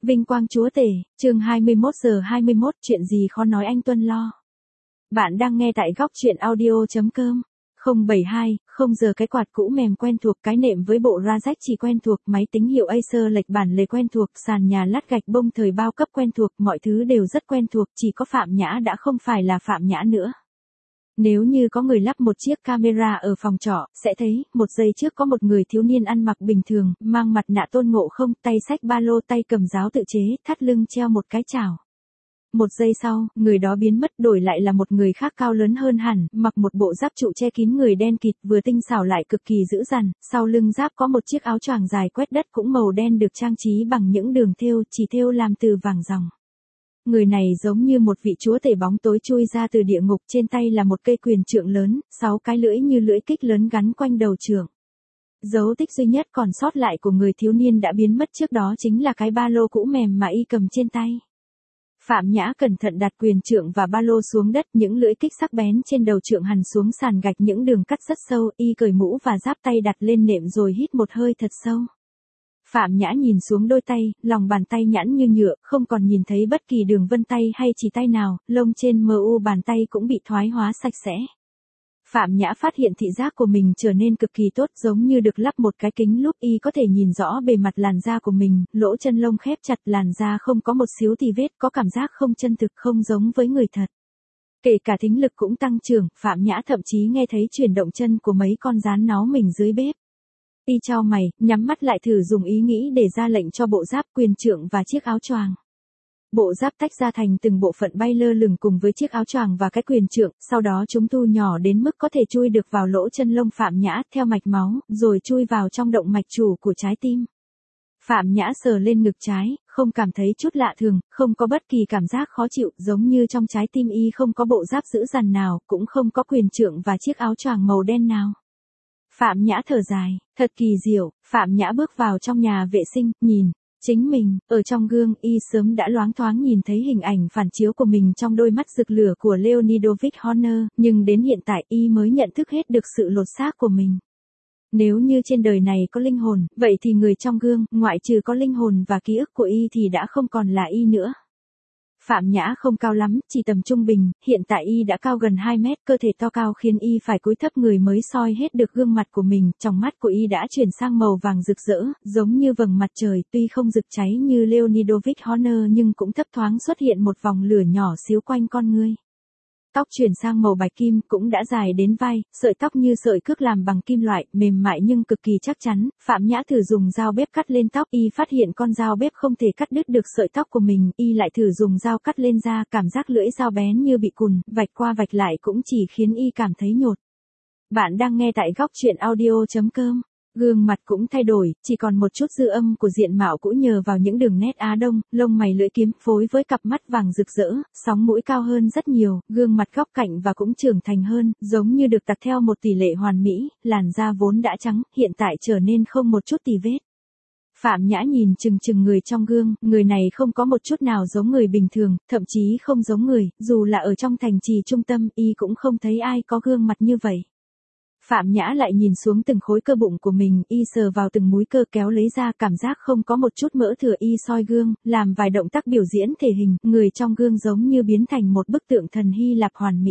Vinh quang chúa tể, chương 21 giờ 21, chuyện gì khó nói anh Tuân lo. Bạn đang nghe tại góc chuyện audio.com. 072, 0 giờ cái quạt cũ mềm quen thuộc, cái nệm với bộ ra rách chỉ quen thuộc, máy tính hiệu Acer lệch bản lề quen thuộc, sàn nhà lát gạch bông thời bao cấp quen thuộc, mọi thứ đều rất quen thuộc, chỉ có Phạm Nhã đã không phải là Phạm Nhã nữa. Nếu như có người lắp một chiếc camera ở phòng trọ, sẽ thấy, một giây trước có một người thiếu niên ăn mặc bình thường, mang mặt nạ Tôn Ngộ Không, tay xách ba lô, tay cầm giáo tự chế, thắt lưng treo một cái chảo. Một giây sau, người đó biến mất, đổi lại là một người khác cao lớn hơn hẳn, mặc một bộ giáp trụ che kín người đen kịt, vừa tinh xảo lại cực kỳ dữ dằn, sau lưng giáp có một chiếc áo choàng dài quét đất cũng màu đen được trang trí bằng những đường thêu, chỉ thêu làm từ vàng ròng. Người này giống như một vị chúa tể bóng tối chui ra từ địa ngục, trên tay là một cây quyền trượng lớn, 6 cái lưỡi như lưỡi kích lớn gắn quanh đầu trượng. Dấu tích duy nhất còn sót lại của người thiếu niên đã biến mất trước đó chính là cái ba lô cũ mềm mà y cầm trên tay. Phạm Nhã cẩn thận đặt quyền trượng và ba lô xuống đất, những lưỡi kích sắc bén trên đầu trượng hằn xuống sàn gạch, những đường cắt rất sâu, y cởi mũ và giáp tay đặt lên nệm rồi hít một hơi thật sâu. Phạm Nhã nhìn xuống đôi tay, lòng bàn tay nhẵn như nhựa, không còn nhìn thấy bất kỳ đường vân tay hay chỉ tay nào, lông trên mu bàn tay cũng bị thoái hóa sạch sẽ. Phạm Nhã phát hiện thị giác của mình trở nên cực kỳ tốt, giống như được lắp một cái kính lúp, y có thể nhìn rõ bề mặt làn da của mình, lỗ chân lông khép chặt, làn da không có một xíu tì vết, có cảm giác không chân thực, không giống với người thật. Kể cả thính lực cũng tăng trưởng, Phạm Nhã thậm chí nghe thấy chuyển động chân của mấy con rán nó mình dưới bếp. Y chau mày, nhắm mắt lại thử dùng ý nghĩ để ra lệnh cho bộ giáp, quyền trượng và chiếc áo choàng. Bộ giáp tách ra thành từng bộ phận bay lơ lửng cùng với chiếc áo choàng và cái quyền trượng, sau đó chúng thu nhỏ đến mức có thể chui được vào lỗ chân lông Phạm Nhã theo mạch máu, rồi chui vào trong động mạch chủ của trái tim. Phạm Nhã sờ lên ngực trái, không cảm thấy chút lạ thường, không có bất kỳ cảm giác khó chịu, giống như trong trái tim y không có bộ giáp dữ dằn nào, cũng không có quyền trượng và chiếc áo choàng màu đen nào. Phạm Nhã thở dài, thật kỳ diệu. Phạm Nhã bước vào trong nhà vệ sinh, nhìn chính mình, ở trong gương, y sớm đã loáng thoáng nhìn thấy hình ảnh phản chiếu của mình trong đôi mắt rực lửa của Leonidovich Horner, nhưng đến hiện tại y mới nhận thức hết được sự lột xác của mình. Nếu như trên đời này có linh hồn, vậy thì người trong gương, ngoại trừ có linh hồn và ký ức của y thì đã không còn là y nữa. Phạm Nhã không cao lắm, chỉ tầm trung bình, hiện tại y đã cao gần 2 mét, cơ thể to cao khiến y phải cúi thấp người mới soi hết được gương mặt của mình, trong mắt của y đã chuyển sang màu vàng rực rỡ, giống như vầng mặt trời, tuy không rực cháy như Leonidovich Horner nhưng cũng thấp thoáng xuất hiện một vòng lửa nhỏ xíu quanh con ngươi. Tóc chuyển sang màu bạch kim, cũng đã dài đến vai, sợi tóc như sợi cước làm bằng kim loại, mềm mại nhưng cực kỳ chắc chắn. Phạm Nhã thử dùng dao bếp cắt lên tóc, y phát hiện con dao bếp không thể cắt đứt được sợi tóc của mình, y lại thử dùng dao cắt lên da, cảm giác lưỡi dao bén như bị cùn, vạch qua vạch lại cũng chỉ khiến y cảm thấy nhột. Bạn đang nghe tại góc chuyện audio.com. Gương mặt cũng thay đổi, chỉ còn một chút dư âm của diện mạo cũ nhờ vào những đường nét Á Đông, lông mày lưỡi kiếm, phối với cặp mắt vàng rực rỡ, sóng mũi cao hơn rất nhiều, gương mặt góc cạnh và cũng trưởng thành hơn, giống như được tạc theo một tỷ lệ hoàn mỹ, làn da vốn đã trắng, hiện tại trở nên không một chút tì vết. Phạm Nhã nhìn chừng chừng người trong gương, người này không có một chút nào giống người bình thường, thậm chí không giống người, dù là ở trong thành trì trung tâm, y cũng không thấy ai có gương mặt như vậy. Phạm Nhã lại nhìn xuống từng khối cơ bụng của mình, y sờ vào từng múi cơ kéo lấy ra, cảm giác không có một chút mỡ thừa, y soi gương, làm vài động tác biểu diễn thể hình, người trong gương giống như biến thành một bức tượng thần Hy Lạp hoàn mỹ.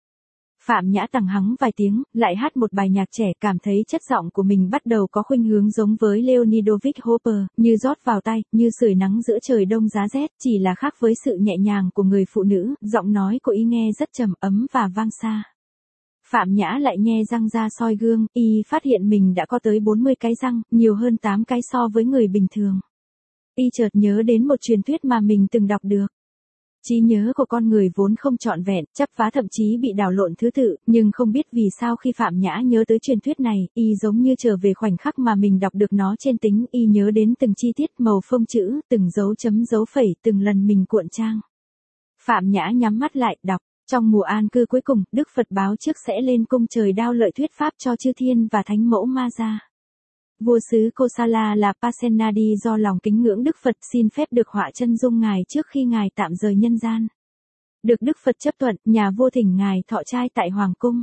Phạm Nhã tằng hắng vài tiếng, lại hát một bài nhạc trẻ, cảm thấy chất giọng của mình bắt đầu có khuynh hướng giống với Leonidovich Hopper, như rót vào tai, như sưởi nắng giữa trời đông giá rét, chỉ là khác với sự nhẹ nhàng của người phụ nữ, giọng nói của y nghe rất trầm ấm và vang xa. Phạm Nhã lại nhe răng ra soi gương, y phát hiện mình đã có tới 40 cái răng, nhiều hơn 8 cái so với người bình thường. Y chợt nhớ đến một truyền thuyết mà mình từng đọc được. Trí nhớ của con người vốn không trọn vẹn, chắp vá thậm chí bị đảo lộn thứ tự, nhưng không biết vì sao khi Phạm Nhã nhớ tới truyền thuyết này, y giống như trở về khoảnh khắc mà mình đọc được nó trên tính, y nhớ đến từng chi tiết, màu phông chữ, từng dấu chấm dấu phẩy, từng lần mình cuộn trang. Phạm Nhã nhắm mắt lại, đọc. Trong mùa an cư cuối cùng, Đức Phật báo trước sẽ lên cung trời đao lợi thuyết pháp cho chư thiên và thánh mẫu Ma Gia. Vua xứ Kosala là Pasenadi do lòng kính ngưỡng Đức Phật xin phép được họa chân dung ngài trước khi ngài tạm rời nhân gian. Được Đức Phật chấp thuận, nhà vua thỉnh ngài thọ trai tại Hoàng cung.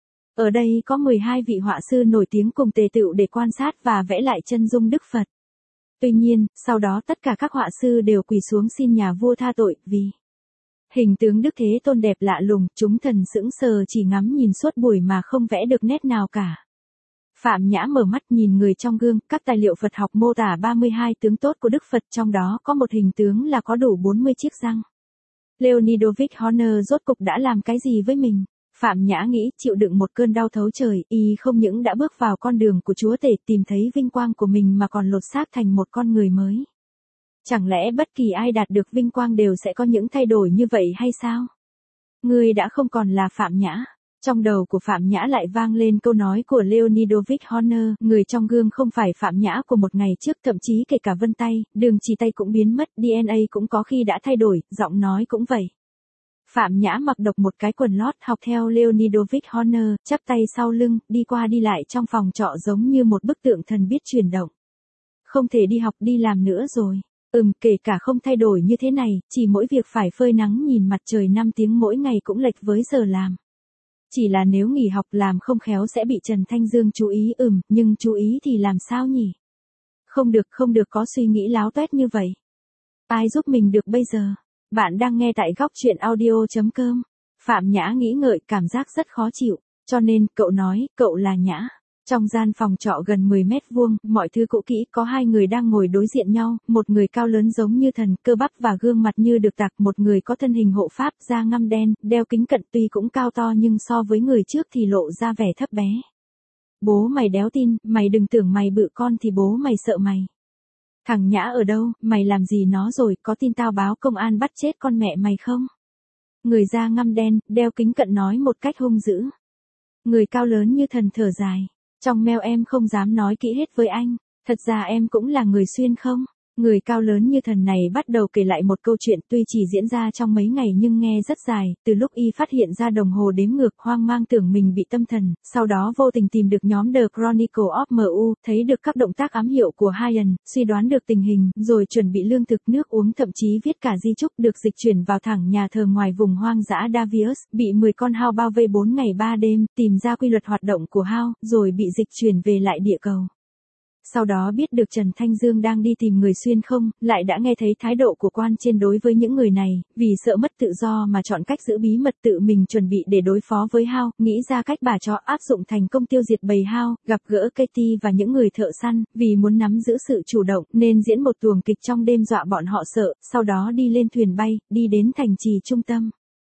Ở đây có 12 vị họa sư nổi tiếng cùng tề tựu để quan sát và vẽ lại chân dung Đức Phật. Tuy nhiên, sau đó tất cả các họa sư đều quỳ xuống xin nhà vua tha tội, vì hình tướng Đức Thế Tôn đẹp lạ lùng, chúng thần sững sờ chỉ ngắm nhìn suốt buổi mà không vẽ được nét nào cả. Phạm Nhã mở mắt nhìn người trong gương, các tài liệu Phật học mô tả 32 tướng tốt của Đức Phật, trong đó có một hình tướng là có đủ 40 chiếc răng. Leonidovich Horner rốt cục đã làm cái gì với mình? Phạm Nhã nghĩ, chịu đựng một cơn đau thấu trời, y không những đã bước vào con đường của Chúa Tể, tìm thấy vinh quang của mình mà còn lột xác thành một con người mới. Chẳng lẽ bất kỳ ai đạt được vinh quang đều sẽ có những thay đổi như vậy hay sao? Ngươi đã không còn là Phạm Nhã. Trong đầu của Phạm Nhã lại vang lên câu nói của Leonidovich Horner, người trong gương không phải Phạm Nhã của một ngày trước, thậm chí kể cả vân tay, đường chỉ tay cũng biến mất, DNA cũng có khi đã thay đổi, giọng nói cũng vậy. Phạm Nhã mặc độc một cái quần lót, học theo Leonidovich Horner, chắp tay sau lưng, đi qua đi lại trong phòng trọ giống như một bức tượng thần biết chuyển động. Không thể đi học đi làm nữa rồi. Kể cả không thay đổi như thế này, chỉ mỗi việc phải phơi nắng nhìn mặt trời 5 tiếng mỗi ngày cũng lệch với giờ làm. Chỉ là nếu nghỉ học làm không khéo sẽ bị Trần Thanh Dương chú ý, nhưng chú ý thì làm sao nhỉ? Không được có suy nghĩ láo toét như vậy. Ai giúp mình được bây giờ? Bạn đang nghe tại góc chuyện audio.com. Phạm Nhã nghĩ ngợi, cảm giác rất khó chịu, cho nên cậu nói, cậu là Nhã. Trong gian phòng trọ gần 10 mét vuông, mọi thứ cũ kỹ, có hai người đang ngồi đối diện nhau, một người cao lớn giống như thần, cơ bắp và gương mặt như được tạc, một người có thân hình hộ pháp, da ngăm đen, đeo kính cận, tuy cũng cao to nhưng so với người trước thì lộ ra vẻ thấp bé. Bố mày đéo tin, mày đừng tưởng mày bự con thì bố mày sợ mày. Thằng Nhã ở đâu, mày làm gì nó rồi, có tin tao báo công an bắt chết con mẹ mày không? Người da ngăm đen, đeo kính cận nói một cách hung dữ. Người cao lớn như thần thở dài. Trong mail em không dám nói kỹ hết với anh, thật ra em cũng là người xuyên không? Người cao lớn như thần này bắt đầu kể lại một câu chuyện tuy chỉ diễn ra trong mấy ngày nhưng nghe rất dài, từ lúc y phát hiện ra đồng hồ đếm ngược hoang mang tưởng mình bị tâm thần, sau đó vô tình tìm được nhóm The Chronicle of MU, thấy được các động tác ám hiệu của Hyan, suy đoán được tình hình, rồi chuẩn bị lương thực nước uống thậm chí viết cả di chúc được dịch chuyển vào thẳng nhà thờ ngoài vùng hoang dã Davius, bị 10 con hao bao vây 4 ngày 3 đêm, tìm ra quy luật hoạt động của hao, rồi bị dịch chuyển về lại địa cầu. Sau đó biết được Trần Thanh Dương đang đi tìm người xuyên không, lại đã nghe thấy thái độ của quan trên đối với những người này, vì sợ mất tự do mà chọn cách giữ bí mật tự mình chuẩn bị để đối phó với hao, nghĩ ra cách bà chó áp dụng thành công tiêu diệt bầy hao, gặp gỡ Katie và những người thợ săn, vì muốn nắm giữ sự chủ động nên diễn một tuồng kịch trong đêm dọa bọn họ sợ, sau đó đi lên thuyền bay, đi đến thành trì trung tâm.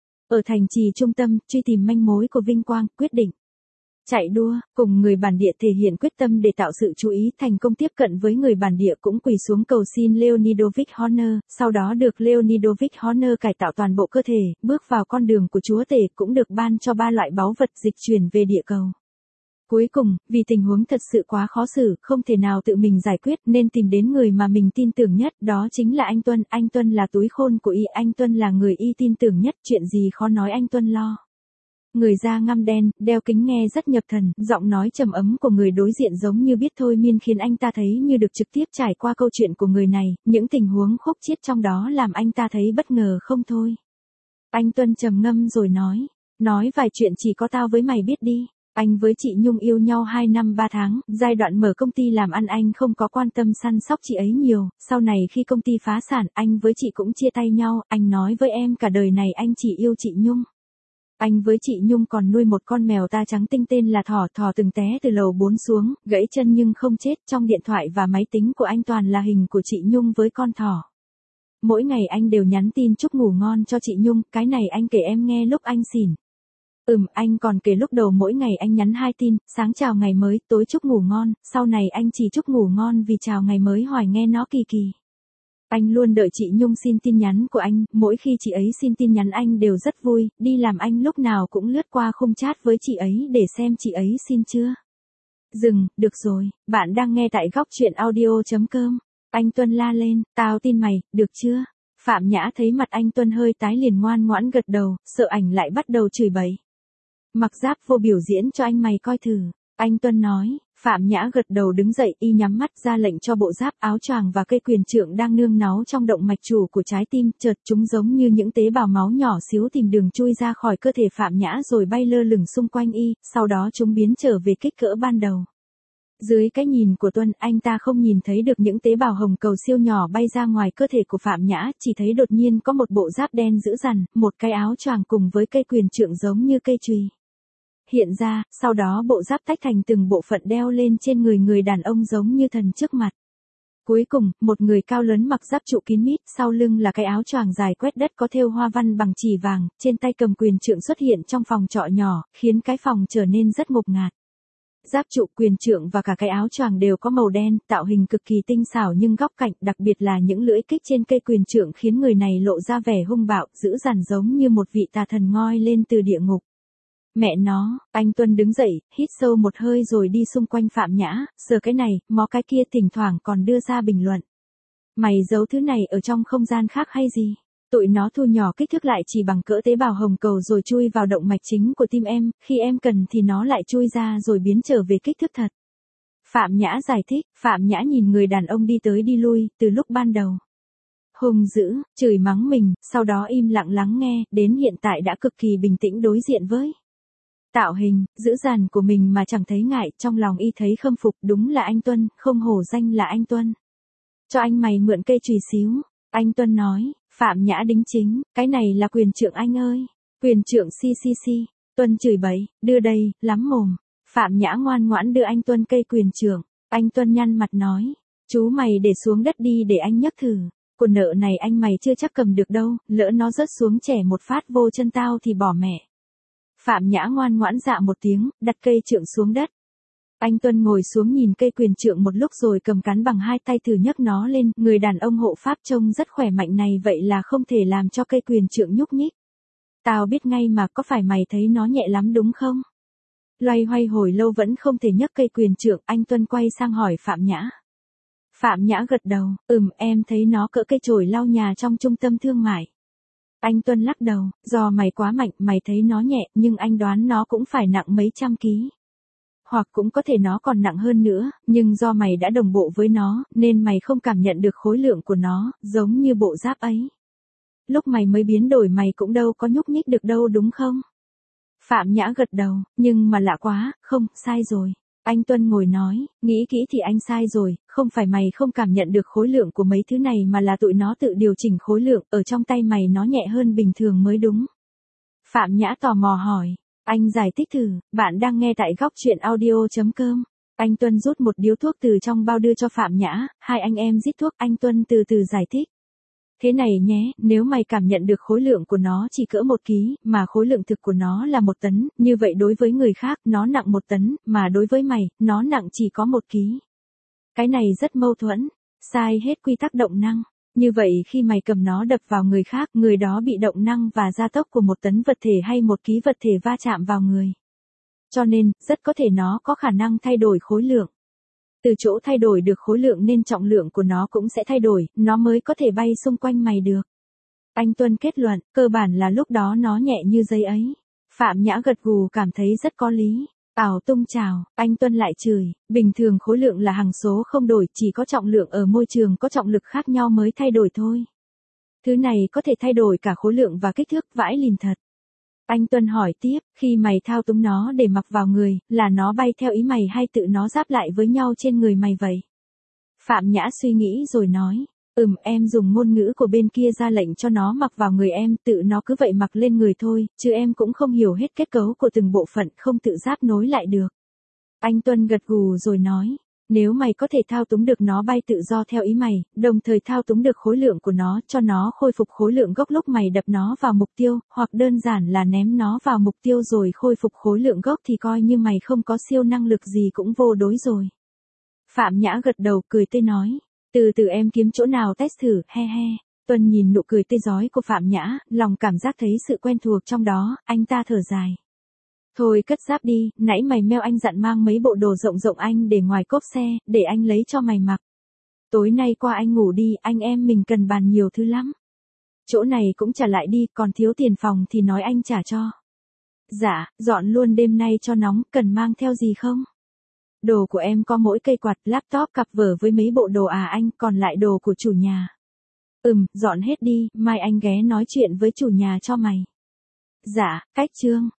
Ở thành trì trung tâm, truy tìm manh mối của vinh quang, quyết định chạy đua, cùng người bản địa thể hiện quyết tâm để tạo sự chú ý, thành công tiếp cận với người bản địa cũng quỳ xuống cầu xin Leonidovich Horner, sau đó được Leonidovich Horner cải tạo toàn bộ cơ thể, bước vào con đường của Chúa Tể, cũng được ban cho 3 loại báu vật dịch chuyển về địa cầu. Cuối cùng, vì tình huống thật sự quá khó xử, không thể nào tự mình giải quyết nên tìm đến người mà mình tin tưởng nhất, đó chính là anh Tuân. Anh Tuân là túi khôn của y, anh Tuân là người y tin tưởng nhất, chuyện gì khó nói anh Tuân lo. Người da ngăm đen, đeo kính nghe rất nhập thần, giọng nói trầm ấm của người đối diện giống như biết thôi miên khiến anh ta thấy như được trực tiếp trải qua câu chuyện của người này, những tình huống khúc chiết trong đó làm anh ta thấy bất ngờ không thôi. Anh Tuân trầm ngâm rồi nói vài chuyện chỉ có tao với mày biết đi. Anh với chị Nhung yêu nhau 2 năm 3 tháng, giai đoạn mở công ty làm ăn anh không có quan tâm săn sóc chị ấy nhiều, sau này khi công ty phá sản, anh với chị cũng chia tay nhau, anh nói với em cả đời này anh chỉ yêu chị Nhung. Anh với chị Nhung còn nuôi một con mèo ta trắng tinh tên là Thỏ, Thỏ từng té từ lầu 4 xuống, gãy chân nhưng không chết, trong điện thoại và máy tính của anh toàn là hình của chị Nhung với con Thỏ. Mỗi ngày anh đều nhắn tin chúc ngủ ngon cho chị Nhung, cái này anh kể em nghe lúc anh xỉn. Anh còn kể lúc đầu mỗi ngày anh nhắn 2 tin, sáng chào ngày mới, tối chúc ngủ ngon, sau này anh chỉ chúc ngủ ngon vì chào ngày mới hoài nghe nó kỳ kỳ. Anh luôn đợi chị Nhung xin tin nhắn của anh, mỗi khi chị ấy xin tin nhắn anh đều rất vui, đi làm anh lúc nào cũng lướt qua khung chat với chị ấy để xem chị ấy xin chưa. Được rồi, bạn đang nghe tại góc chuyện audio.com. Anh Tuân la lên, tao tin mày, được chưa? Phạm Nhã thấy mặt anh Tuân hơi tái liền ngoan ngoãn gật đầu, sợ ảnh lại bắt đầu chửi bậy. Mặc giáp vô biểu diễn cho anh mày coi thử. Anh Tuân nói. Phạm Nhã gật đầu đứng dậy, y nhắm mắt ra lệnh cho bộ giáp, áo choàng và cây quyền trượng đang nương náu trong động mạch chủ của trái tim, chợt chúng giống như những tế bào máu nhỏ xíu tìm đường chui ra khỏi cơ thể Phạm Nhã rồi bay lơ lửng xung quanh y, sau đó chúng biến trở về kích cỡ ban đầu. Dưới cái nhìn của Tuân, anh ta không nhìn thấy được những tế bào hồng cầu siêu nhỏ bay ra ngoài cơ thể của Phạm Nhã, chỉ thấy đột nhiên có một bộ giáp đen dữ dằn, một cái áo choàng cùng với cây quyền trượng giống như cây chùy hiện ra, sau đó bộ giáp tách thành từng bộ phận đeo lên trên người người đàn ông giống như thần trước mặt. Cuối cùng, một người cao lớn mặc giáp trụ kín mít, sau lưng là cái áo choàng dài quét đất có thêu hoa văn bằng chỉ vàng, trên tay cầm quyền trượng xuất hiện trong phòng trọ nhỏ, khiến cái phòng trở nên rất ngột ngạt. Giáp trụ, quyền trượng và cả cái áo choàng đều có màu đen, tạo hình cực kỳ tinh xảo nhưng góc cạnh, đặc biệt là những lưỡi kích trên cây quyền trượng khiến người này lộ ra vẻ hung bạo, dữ dằn giống như một vị tà thần ngoi lên từ địa ngục. Mẹ nó, anh Tuân đứng dậy, hít sâu một hơi rồi đi xung quanh Phạm Nhã, sờ cái này, mó cái kia, thỉnh thoảng còn đưa ra bình luận. Mày giấu thứ này ở trong không gian khác hay gì? Tụi nó thu nhỏ kích thước lại chỉ bằng cỡ tế bào hồng cầu rồi chui vào động mạch chính của tim em, khi em cần thì nó lại chui ra rồi biến trở về kích thước thật. Phạm Nhã giải thích, Phạm Nhã nhìn người đàn ông đi tới đi lui, từ lúc ban đầu hung dữ, chửi mắng mình, sau đó im lặng lắng nghe, đến hiện tại đã cực kỳ bình tĩnh đối diện với tạo hình, dữ dằn của mình mà chẳng thấy ngại, trong lòng y thấy khâm phục, đúng là anh Tuân, không hổ danh là anh Tuân. Cho anh mày mượn cây chùy xíu, anh Tuân nói. Phạm Nhã đính chính, cái này là quyền trượng anh ơi. Quyền trượng si. Tuân chửi bậy, đưa đây, lắm mồm. Phạm Nhã ngoan ngoãn đưa anh Tuân cây quyền trượng. Anh Tuân nhăn mặt nói, chú mày để xuống đất đi để anh nhấc thử. Của nợ này anh mày chưa chắc cầm được đâu, lỡ nó rớt xuống chẻ một phát vô chân tao thì bỏ mẹ. Phạm Nhã ngoan ngoãn dạ một tiếng, đặt cây trượng xuống đất. Anh Tuân ngồi xuống nhìn cây quyền trượng một lúc rồi cầm cán bằng hai tay thử nhấc nó lên, người đàn ông hộ pháp trông rất khỏe mạnh này vậy là không thể làm cho cây quyền trượng nhúc nhích. Tao biết ngay mà, có phải mày thấy nó nhẹ lắm đúng không? Loay hoay hồi lâu vẫn không thể nhấc cây quyền trượng, anh Tuân quay sang hỏi Phạm Nhã. Phạm Nhã gật đầu, em thấy nó cỡ cây chổi lau nhà trong trung tâm thương mại. Anh Tuân lắc đầu, do mày quá mạnh, mày thấy nó nhẹ, nhưng anh đoán nó cũng phải nặng mấy trăm ký. Hoặc cũng có thể nó còn nặng hơn nữa, nhưng do mày đã đồng bộ với nó, nên mày không cảm nhận được khối lượng của nó, giống như bộ giáp ấy. Lúc mày mới biến đổi mày cũng đâu có nhúc nhích được đâu đúng không? Phạm Nhã gật đầu, nhưng mà lạ quá, không, sai rồi. Anh Tuân ngồi nói, nghĩ kỹ thì anh sai rồi, không phải mày không cảm nhận được khối lượng của mấy thứ này mà là tụi nó tự điều chỉnh khối lượng, ở trong tay mày nó nhẹ hơn bình thường mới đúng. Phạm Nhã tò mò hỏi. Anh giải thích thử, bạn đang nghe tại góc truyện audio.com. Anh Tuân rút một điếu thuốc từ trong bao đưa cho Phạm Nhã, hai anh em rít thuốc, anh Tuân từ từ giải thích. Thế này nhé, nếu mày cảm nhận được khối lượng của nó chỉ cỡ 1 ký, mà khối lượng thực của nó là 1 tấn, như vậy đối với người khác, nó nặng 1 tấn, mà đối với mày, nó nặng chỉ có 1 ký. Cái này rất mâu thuẫn, sai hết quy tắc động năng. Như vậy khi mày cầm nó đập vào người khác, người đó bị động năng và gia tốc của 1 tấn vật thể hay 1 ký vật thể va chạm vào người. Cho nên, rất có thể nó có khả năng thay đổi khối lượng. Từ chỗ thay đổi được khối lượng nên trọng lượng của nó cũng sẽ thay đổi, nó mới có thể bay xung quanh mày được. Anh Tuân kết luận, cơ bản là lúc đó nó nhẹ như giấy ấy. Phạm Nhã gật gù cảm thấy rất có lý. Ảo tung chào, anh Tuân lại chửi, bình thường khối lượng là hằng số không đổi, chỉ có trọng lượng ở môi trường có trọng lực khác nhau mới thay đổi thôi. Thứ này có thể thay đổi cả khối lượng và kích thước, vãi lìn thật. Anh Tuân hỏi tiếp, khi mày thao túng nó để mặc vào người, là nó bay theo ý mày hay tự nó giáp lại với nhau trên người mày vậy? Phạm Nhã suy nghĩ rồi nói, em dùng ngôn ngữ của bên kia ra lệnh cho nó mặc vào người em, tự nó cứ vậy mặc lên người thôi, chứ em cũng không hiểu hết kết cấu của từng bộ phận, không tự giáp nối lại được. Anh Tuân gật gù rồi nói, nếu mày có thể thao túng được nó bay tự do theo ý mày, đồng thời thao túng được khối lượng của nó, cho nó khôi phục khối lượng gốc lúc mày đập nó vào mục tiêu, hoặc đơn giản là ném nó vào mục tiêu rồi khôi phục khối lượng gốc thì coi như mày không có siêu năng lực gì cũng vô đối rồi. Phạm Nhã gật đầu cười tươi nói, từ từ em kiếm chỗ nào test thử, he he. Tuân nhìn nụ cười tươi rói của Phạm Nhã, lòng cảm giác thấy sự quen thuộc trong đó, anh ta thở dài. Thôi cất giáp đi, nãy mày mail anh dặn mang mấy bộ đồ rộng rộng anh để ngoài cốp xe, để anh lấy cho mày mặc. Tối nay qua anh ngủ đi, anh em mình cần bàn nhiều thứ lắm. Chỗ này cũng trả lại đi, còn thiếu tiền phòng thì nói anh trả cho. Dạ, dọn luôn đêm nay cho nóng, cần mang theo gì không? Đồ của em có mỗi cây quạt, laptop, cặp vở với mấy bộ đồ anh, còn lại đồ của chủ nhà. Dọn hết đi, mai anh ghé nói chuyện với chủ nhà cho mày. Dạ, cách chương.